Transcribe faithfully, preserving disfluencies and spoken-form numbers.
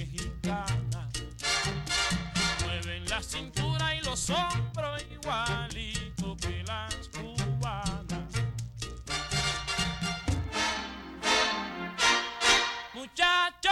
mexicana. Mueven la cintura y los hombros igualito que las cubanas. Muchachos